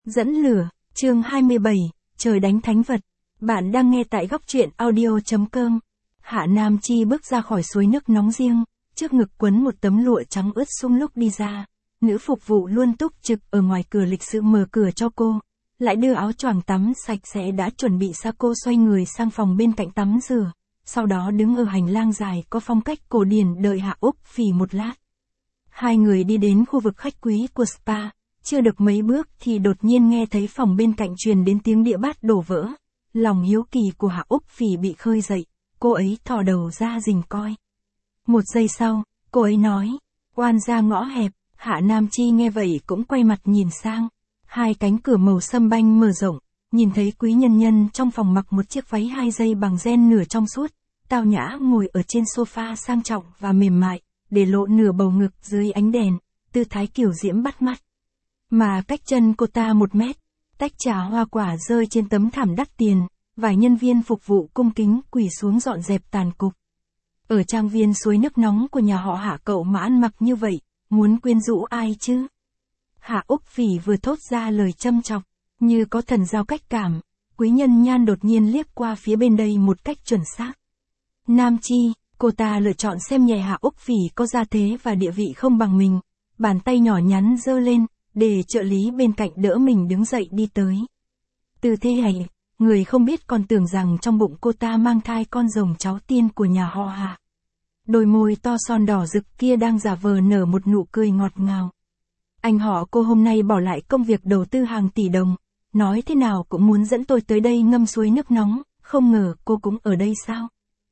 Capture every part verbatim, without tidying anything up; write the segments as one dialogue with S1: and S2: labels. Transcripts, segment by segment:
S1: Dẫn lửa, chương hai mươi bảy, trời đánh thánh vật. Bạn đang nghe tại góc truyện audio.com. Hạ Nam Chi bước ra khỏi suối nước nóng riêng, trước ngực quấn một tấm lụa trắng ướt sũng lúc đi ra. Nữ phục vụ luôn túc trực ở ngoài cửa lịch sự mở cửa cho cô, lại đưa áo choàng tắm sạch sẽ đã chuẩn bị xa cô xoay người sang phòng bên cạnh tắm rửa, sau đó đứng ở hành lang dài có phong cách cổ điển đợi Hạ Úc Phỉ một lát. Hai người đi đến khu vực khách quý của spa. Chưa được mấy bước thì đột nhiên nghe thấy phòng bên cạnh truyền đến tiếng đĩa bát đổ vỡ. Lòng hiếu kỳ của Hạ Úc Phỉ bị khơi dậy, cô ấy thò đầu ra rình coi. Một giây sau, cô ấy nói, oan ra ngõ hẹp. Hạ Nam Chi nghe vậy cũng quay mặt nhìn sang. Hai cánh cửa màu sâm banh mở rộng, nhìn thấy quý nhân nhân trong phòng mặc một chiếc váy hai dây bằng ren nửa trong suốt, tao nhã ngồi ở trên sofa sang trọng và mềm mại, để lộ nửa bầu ngực dưới ánh đèn, tư thái kiểu diễm bắt mắt. Mà cách chân cô ta một mét, tách trà hoa quả rơi trên tấm thảm đắt tiền, vài nhân viên phục vụ cung kính quỳ xuống dọn dẹp tàn cục. Ở trang viên suối nước nóng của nhà họ Hạ cậu mà ăn mặc như vậy, muốn quyến rũ ai chứ? Hạ Úc Phỉ vừa thốt ra lời châm chọc, như có thần giao cách cảm, quý nhân nhan đột nhiên liếc qua phía bên đây một cách chuẩn xác. Nam Chi, cô ta lựa chọn xem nhẹ Hạ Úc Phỉ có gia thế và địa vị không bằng mình, bàn tay nhỏ nhắn giơ lên, để trợ lý bên cạnh đỡ mình đứng dậy đi tới. Từ thế hành, người không biết còn tưởng rằng trong bụng cô ta mang thai con rồng cháu tiên của nhà họ Hạ. Đôi môi to son đỏ rực kia đang giả vờ nở một nụ cười ngọt ngào. Anh họ cô hôm nay bỏ lại công việc đầu tư hàng tỷ đồng, nói thế nào cũng muốn dẫn tôi tới đây ngâm suối nước nóng, không ngờ cô cũng ở đây sao?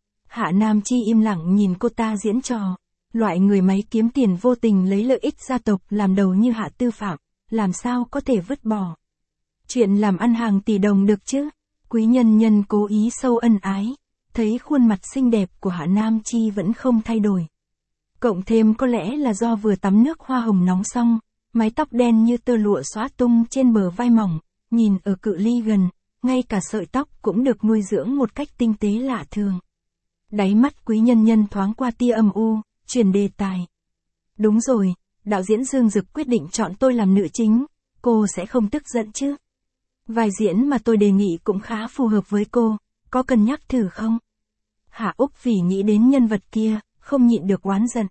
S1: Hạ Nam Chi im lặng nhìn cô ta diễn trò. Loại người máy kiếm tiền vô tình lấy lợi ích gia tộc làm đầu như Hạ Tư Phạm, làm sao có thể vứt bỏ. Chuyện làm ăn hàng tỷ đồng được chứ? Quý nhân nhân cố ý sâu ân ái, thấy khuôn mặt xinh đẹp của Hạ Nam Chi vẫn không thay đổi. Cộng thêm có lẽ là do vừa tắm nước hoa hồng nóng xong, mái tóc đen như tơ lụa xõa tung trên bờ vai mỏng, nhìn ở cự ly gần, ngay cả sợi tóc cũng được nuôi dưỡng một cách tinh tế lạ thường. Đáy mắt quý nhân nhân thoáng qua tia âm u. Chuyển đề tài. Đúng rồi, đạo diễn Dương Dực quyết định chọn tôi làm nữ chính, cô sẽ không tức giận chứ? Vai diễn mà tôi đề nghị cũng khá phù hợp với cô, có cân nhắc thử không? Hạ Úc Phỉ nghĩ đến nhân vật kia, không nhịn được oán giận.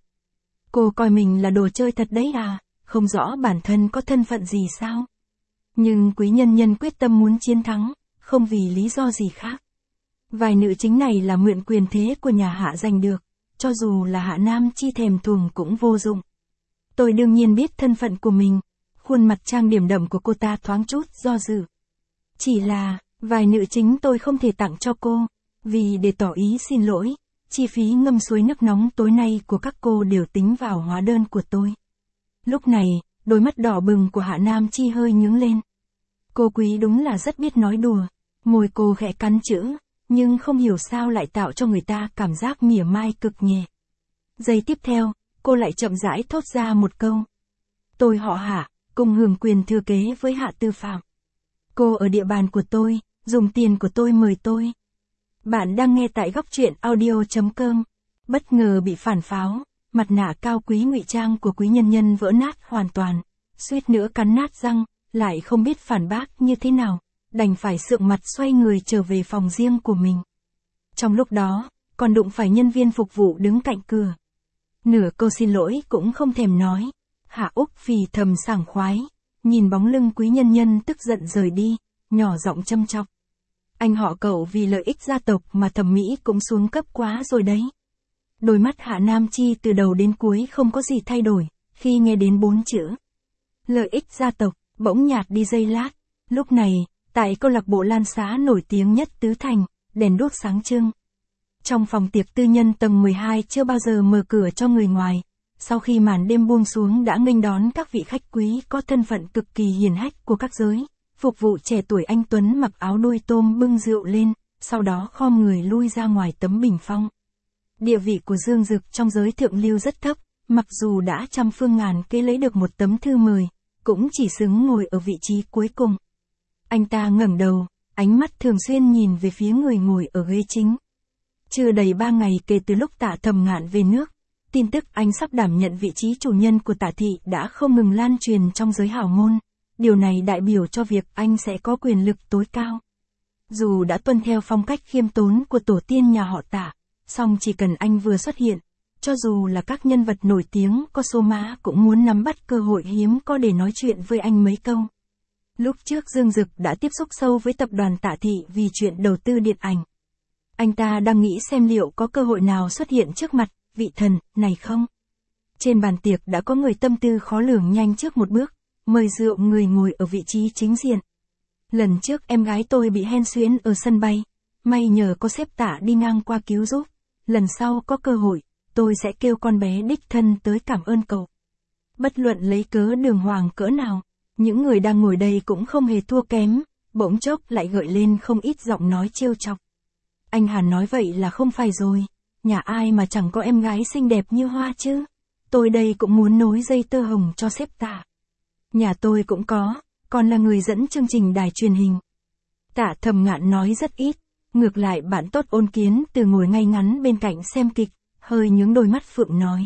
S1: Cô coi mình là đồ chơi thật đấy à, không rõ bản thân có thân phận gì sao? Nhưng quý nhân nhân quyết tâm muốn chiến thắng, không vì lý do gì khác. Vai nữ chính này là mượn quyền thế của nhà Hạ giành được. Cho dù là Hạ Nam Chi thèm thuồng cũng vô dụng. Tôi đương nhiên biết thân phận của mình. Khuôn mặt trang điểm đậm của cô ta thoáng chút do dự. Chỉ là, vài nữ chính tôi không thể tặng cho cô. Vì để tỏ ý xin lỗi, chi phí ngâm suối nước nóng tối nay của các cô đều tính vào hóa đơn của tôi. Lúc này, đôi mắt đỏ bừng của Hạ Nam Chi hơi nhướng lên. Cô quý đúng là rất biết nói đùa. Môi cô khẽ cắn chữ. Nhưng không hiểu sao lại tạo cho người ta cảm giác mỉa mai cực nhẹ. Giây tiếp theo, cô lại chậm rãi thốt ra một câu. Tôi họ Hạ, cùng hưởng quyền thừa kế với Hạ Tư Phạm. Cô ở địa bàn của tôi, dùng tiền của tôi mời tôi. Bạn đang nghe tại góc truyện audio.com. Bất ngờ bị phản pháo, mặt nạ cao quý ngụy trang của quý nhân nhân vỡ nát hoàn toàn, suýt nữa cắn nát răng, lại không biết phản bác như thế nào. Đành phải sượng mặt xoay người trở về phòng riêng của mình. Trong lúc đó, còn đụng phải nhân viên phục vụ đứng cạnh cửa. Nửa câu xin lỗi cũng không thèm nói. Hạ Úc Phỉ thầm sảng khoái, nhìn bóng lưng quý nhân nhân tức giận rời đi, nhỏ giọng châm chọc. Anh họ cậu vì lợi ích gia tộc mà thẩm mỹ cũng xuống cấp quá rồi đấy. Đôi mắt Hạ Nam Chi từ đầu đến cuối không có gì thay đổi, khi nghe đến bốn chữ. Lợi ích gia tộc, bỗng nhạt đi giây lát. Lúc này, tại câu lạc bộ Lan Xá nổi tiếng nhất Tứ Thành, đèn đuốc sáng trưng. Trong phòng tiệc tư nhân tầng mười hai chưa bao giờ mở cửa cho người ngoài, sau khi màn đêm buông xuống đã nghênh đón các vị khách quý có thân phận cực kỳ hiển hách của các giới. Phục vụ trẻ tuổi anh tuấn mặc áo đuôi tôm bưng rượu lên, sau đó khom người lui ra ngoài tấm bình phong. Địa vị của Dương Dực trong giới thượng lưu rất thấp, mặc dù đã trăm phương ngàn kế lấy được một tấm thư mời, cũng chỉ xứng ngồi ở vị trí cuối cùng. Anh ta ngẩng đầu, ánh mắt thường xuyên nhìn về phía người ngồi ở ghế chính. Chưa đầy ba ngày kể từ lúc Tạ Thầm Ngạn về nước, tin tức anh sắp đảm nhận vị trí chủ nhân của Tạ Thị đã không ngừng lan truyền trong giới hào môn. điều này đại biểu cho việc anh sẽ có quyền lực tối cao. Dù đã tuân theo phong cách khiêm tốn của tổ tiên nhà họ Tạ, song chỉ cần anh vừa xuất hiện, cho dù là các nhân vật nổi tiếng có số má cũng muốn nắm bắt cơ hội hiếm có để nói chuyện với anh mấy câu. Lúc trước Dương Dực đã tiếp xúc sâu với tập đoàn Tạ Thị vì chuyện đầu tư điện ảnh. Anh ta đang nghĩ xem liệu có cơ hội nào xuất hiện trước mặt vị thần này không. Trên bàn tiệc đã có người tâm tư khó lường nhanh trước một bước, mời rượu người ngồi ở vị trí chính diện. Lần trước em gái tôi bị hen suyễn ở sân bay, may nhờ có sếp Tạ đi ngang qua cứu giúp. Lần sau có cơ hội, tôi sẽ kêu con bé đích thân tới cảm ơn cậu. Bất luận lấy cớ đường hoàng cỡ nào, những người đang ngồi đây cũng không hề thua kém, bỗng chốc lại gợi lên không ít giọng nói trêu chọc. Anh Hàn nói vậy là không phải rồi, nhà ai mà chẳng có em gái xinh đẹp như Hoa chứ. Tôi đây cũng muốn nối dây tơ hồng cho sếp Tạ. Nhà tôi cũng có, còn là người dẫn chương trình đài truyền hình. Tạ Thầm Ngạn nói rất ít, ngược lại bạn tốt Ôn Kiến Từ ngồi ngay ngắn bên cạnh xem kịch, hơi nhướng đôi mắt phượng nói.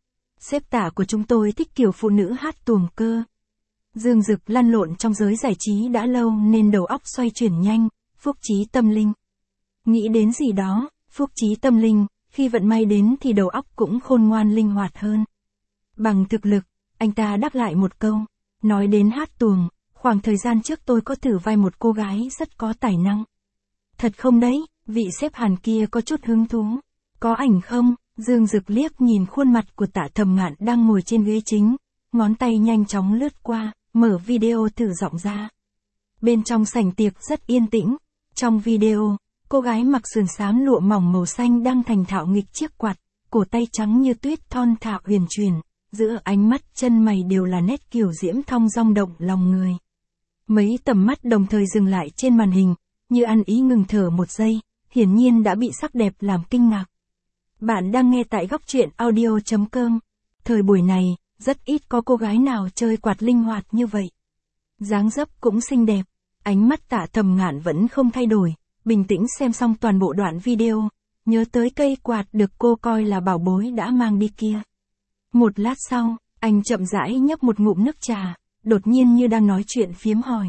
S1: Sếp Tạ của chúng tôi thích kiểu phụ nữ hát tuồng cơ. Dương Dực lăn lộn trong giới giải trí đã lâu nên đầu óc xoay chuyển nhanh, phúc trí tâm linh. Nghĩ đến gì đó, phúc trí tâm linh, khi vận may đến thì đầu óc cũng khôn ngoan linh hoạt hơn. Bằng thực lực, anh ta đáp lại một câu, nói đến hát tuồng, khoảng thời gian trước tôi có thử vai một cô gái rất có tài năng. Thật không đấy, vị sếp Hàn kia có chút hứng thú. Có ảnh không? Dương Dực liếc nhìn khuôn mặt của Tạ Thầm Ngạn đang ngồi trên ghế chính, ngón tay nhanh chóng lướt qua, mở video thử giọng ra. Bên trong sảnh tiệc rất yên tĩnh, trong video, cô gái mặc sườn xám lụa mỏng màu xanh đang thành thạo nghịch chiếc quạt, cổ tay trắng như tuyết thon thả huyền chuyển, giữa ánh mắt chân mày đều là nét kiều diễm thong dong động lòng người. Mấy tầm mắt đồng thời dừng lại trên màn hình, như ăn ý ngừng thở một giây, hiển nhiên đã bị sắc đẹp làm kinh ngạc. Bạn đang nghe tại góc truyện audio chấm com. Thời buổi này, rất ít có cô gái nào chơi quạt linh hoạt như vậy. Dáng dấp cũng xinh đẹp, ánh mắt Tạ Thầm Ngạn vẫn không thay đổi, bình tĩnh xem xong toàn bộ đoạn video, nhớ tới cây quạt được cô coi là bảo bối đã mang đi kia. Một lát sau, anh chậm rãi nhấp một ngụm nước trà, đột nhiên như đang nói chuyện phiếm hỏi.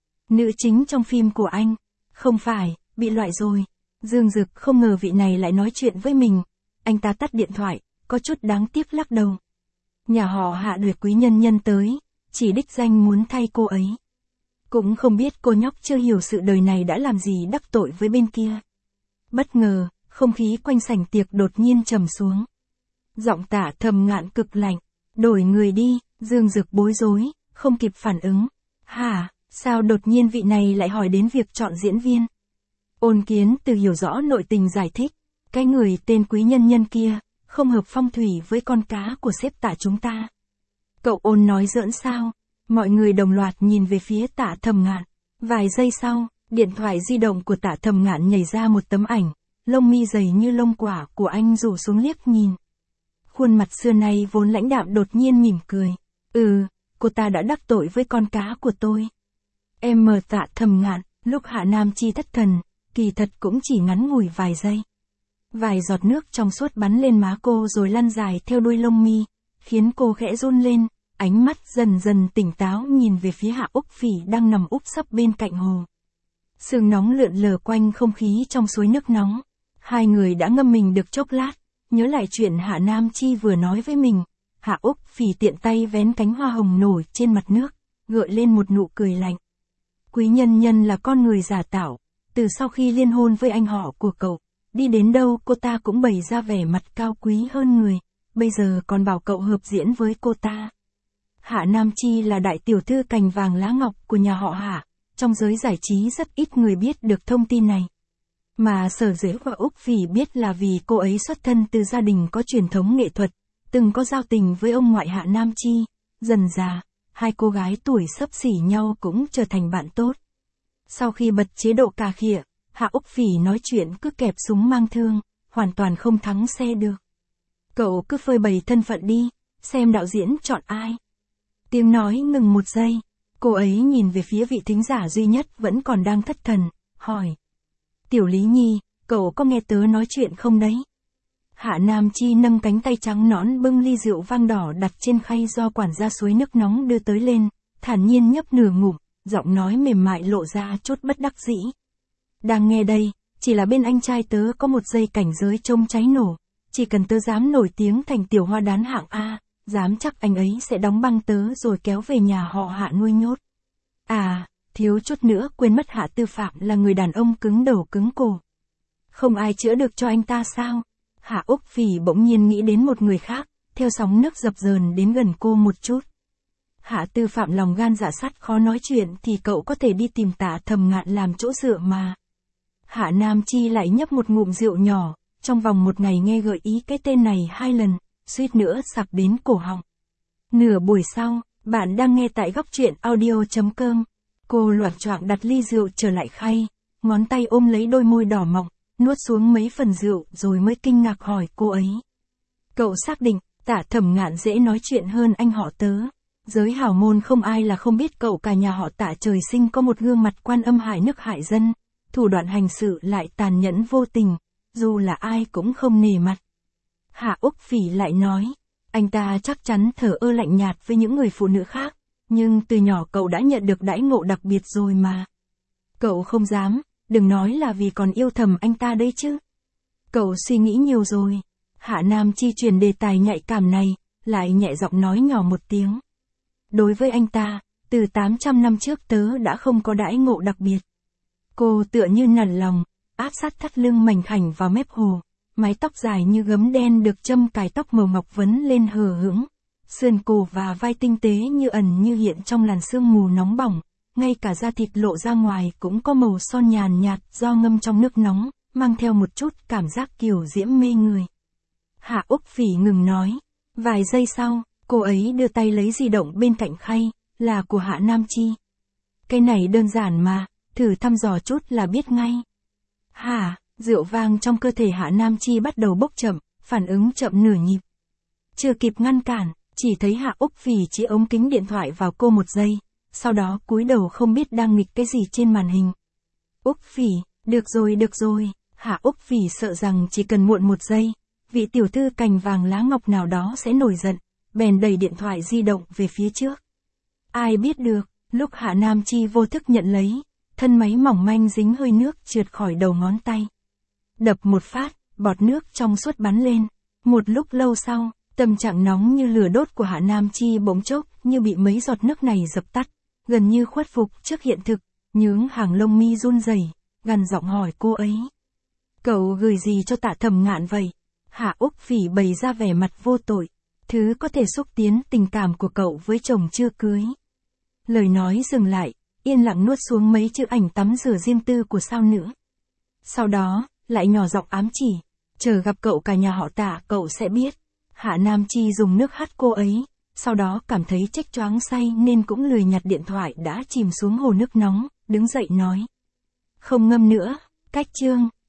S1: Nữ chính trong phim của anh, không phải, bị loại rồi. Dương Dực không ngờ vị này lại nói chuyện với mình. Anh ta tắt điện thoại, có chút đáng tiếc lắc đầu. Nhà họ Hạ được quý nhân nhân tới, chỉ đích danh muốn thay cô ấy. Cũng không biết cô nhóc chưa hiểu sự đời này đã làm gì đắc tội với bên kia. Bất ngờ, không khí quanh sảnh tiệc đột nhiên trầm xuống. Giọng Tạ Thầm Ngạn cực lạnh, đổi người đi. Dương Dực bối rối, không kịp phản ứng. Hả, sao đột nhiên vị này lại hỏi đến việc chọn diễn viên? Ôn Kiến Từ hiểu rõ nội tình giải thích, cái người tên quý nhân nhân kia, không hợp phong thủy với con cá của sếp Tạ chúng ta. Cậu Ôn nói giỡn sao? Mọi người đồng loạt nhìn về phía Tạ Thầm Ngạn. Vài giây sau, điện thoại di động của Tạ Thầm Ngạn nhảy ra một tấm ảnh, lông mi dày như lông quả của anh rủ xuống liếc nhìn. Khuôn mặt xưa nay vốn lãnh đạm đột nhiên mỉm cười. Ừ, cô ta đã đắc tội với con cá của tôi. Em mờ Tạ Thầm Ngạn, lúc Hạ Nam Chi thất thần, kỳ thật cũng chỉ ngắn ngủi vài giây. Vài giọt nước trong suốt bắn lên má cô rồi lăn dài theo đuôi lông mi, khiến cô khẽ run lên, ánh mắt dần dần tỉnh táo nhìn về phía Hạ Úc Phỉ đang nằm úp sấp bên cạnh hồ. Sương nóng lượn lờ quanh không khí trong suối nước nóng. Hai người đã ngâm mình được chốc lát, nhớ lại chuyện Hạ Nam Chi vừa nói với mình. Hạ Úc Phỉ tiện tay vén cánh hoa hồng nổi trên mặt nước, gợi lên một nụ cười lạnh. Quý nhân nhân là con người giả tạo, từ sau khi liên hôn với anh họ của cậu, đi đến đâu cô ta cũng bày ra vẻ mặt cao quý hơn người, bây giờ còn bảo cậu hợp diễn với cô ta. Hạ Nam Chi là đại tiểu thư cành vàng lá ngọc của nhà họ Hạ, trong giới giải trí rất ít người biết được thông tin này. Mà Sở Dĩ và Úc Phỉ biết là vì cô ấy xuất thân từ gia đình có truyền thống nghệ thuật, từng có giao tình với ông ngoại Hạ Nam Chi, dần dà, hai cô gái tuổi xấp xỉ nhau cũng trở thành bạn tốt. Sau khi bật chế độ cà khịa, Hạ Úc Phỉ nói chuyện cứ kẹp súng mang thương, hoàn toàn không thắng xe được. Cậu cứ phơi bày thân phận đi, xem đạo diễn chọn ai. Tiếng nói ngừng một giây, cô ấy nhìn về phía vị thính giả duy nhất vẫn còn đang thất thần, hỏi. Tiểu Lý Nhi, cậu có nghe tớ nói chuyện không đấy? Hạ Nam Chi nâng cánh tay trắng nõn bưng ly rượu vang đỏ đặt trên khay do quản gia suối nước nóng đưa tới lên, thản nhiên nhấp nửa ngụm, giọng nói mềm mại lộ ra chút bất đắc dĩ. Đang nghe đây, chỉ là bên anh trai tớ có một giây cảnh giới trông cháy nổ, chỉ cần tớ dám nổi tiếng thành tiểu hoa đán hạng A, dám chắc anh ấy sẽ đóng băng tớ rồi kéo về nhà họ Hạ nuôi nhốt. À, thiếu chút nữa quên mất Hạ Tư Phạm là người đàn ông cứng đầu cứng cổ. Không ai chữa được cho anh ta sao? Hạ Úc Phỉ bỗng nhiên nghĩ đến một người khác, theo sóng nước dập dờn đến gần cô một chút. Hạ Tư Phạm lòng gan dạ sắt khó nói chuyện thì cậu có thể đi tìm Tạ Thầm Ngạn làm chỗ dựa mà. Hạ Nam Chi lại nhấp một ngụm rượu nhỏ, trong vòng một ngày nghe gợi ý cái tên này hai lần, suýt nữa sặc đến cổ họng. Nửa buổi sau, bạn đang nghe tại góc truyện audio chấm com. Cô loạng choạng đặt ly rượu trở lại khay, ngón tay ôm lấy đôi môi đỏ mọng, nuốt xuống mấy phần rượu rồi mới kinh ngạc hỏi cô ấy. Cậu xác định, Tạ Thầm Ngạn dễ nói chuyện hơn anh họ tớ. Giới hào môn không ai là không biết cậu cả nhà họ Tạ trời sinh có một gương mặt Quan Âm hại nước hại dân, thủ đoạn hành sự lại tàn nhẫn vô tình, dù là ai cũng không nể mặt. Hạ Úc Phỉ lại nói, anh ta chắc chắn thờ ơ lạnh nhạt với những người phụ nữ khác, nhưng từ nhỏ cậu đã nhận được đãi ngộ đặc biệt rồi mà. Cậu không dám, đừng nói là vì còn yêu thầm anh ta đấy chứ. Cậu suy nghĩ nhiều rồi. Hạ Nam Chi chuyển đề tài nhạy cảm này, lại nhẹ giọng nói nhỏ một tiếng. Đối với anh ta, từ tám trăm năm trước tớ đã không có đãi ngộ đặc biệt. Cô tựa như nản lòng, áp sát thắt lưng mảnh khảnh vào mép hồ, mái tóc dài như gấm đen được châm cài tóc màu ngọc vấn lên hờ hững, sườn cổ và vai tinh tế như ẩn như hiện trong làn sương mù nóng bỏng, ngay cả da thịt lộ ra ngoài cũng có màu son nhàn nhạt do ngâm trong nước nóng, mang theo một chút cảm giác kiều diễm mê người. Hạ Úc Phỉ ngừng nói, vài giây sau, cô ấy đưa tay lấy di động bên cạnh khay, là của Hạ Nam Chi. Cái này đơn giản mà, thử thăm dò chút là biết ngay. Hả, rượu vang trong cơ thể Hạ Nam Chi bắt đầu bốc chậm, phản ứng chậm nửa nhịp. Chưa kịp ngăn cản, chỉ thấy Hạ Úc Phỉ chỉ ống kính điện thoại vào cô một giây, sau đó cúi đầu không biết đang nghịch cái gì trên màn hình. Úc Phỉ, được rồi được rồi, Hạ Úc Phỉ sợ rằng chỉ cần muộn một giây, vị tiểu thư cành vàng lá ngọc nào đó sẽ nổi giận, bèn đẩy điện thoại di động về phía trước. Ai biết được, lúc Hạ Nam Chi vô thức nhận lấy, thân máy mỏng manh dính hơi nước trượt khỏi đầu ngón tay. Đập một phát, bọt nước trong suốt bắn lên. Một lúc lâu sau, tâm trạng nóng như lửa đốt của Hạ Nam Chi bỗng chốc như bị mấy giọt nước này dập tắt, gần như khuất phục trước hiện thực, nhướng hàng lông mi run rẩy, gằn giọng hỏi cô ấy. Cậu gửi gì cho Tạ Thầm Ngạn vậy? Hạ Úc Phỉ bày ra vẻ mặt vô tội, thứ có thể xúc tiến tình cảm của cậu với chồng chưa cưới. Lời nói dừng lại, yên lặng nuốt xuống mấy chữ ảnh tắm rửa riêng tư của sao nữ. Sau đó, lại nhỏ giọng ám chỉ, chờ gặp cậu cả nhà họ Tạ cậu sẽ biết. Hạ Nam Chi dùng nước hắt cô ấy, sau đó cảm thấy chếch choáng say nên cũng lười nhặt điện thoại đã chìm xuống hồ nước nóng, đứng dậy nói. Không ngâm nữa, cách chương.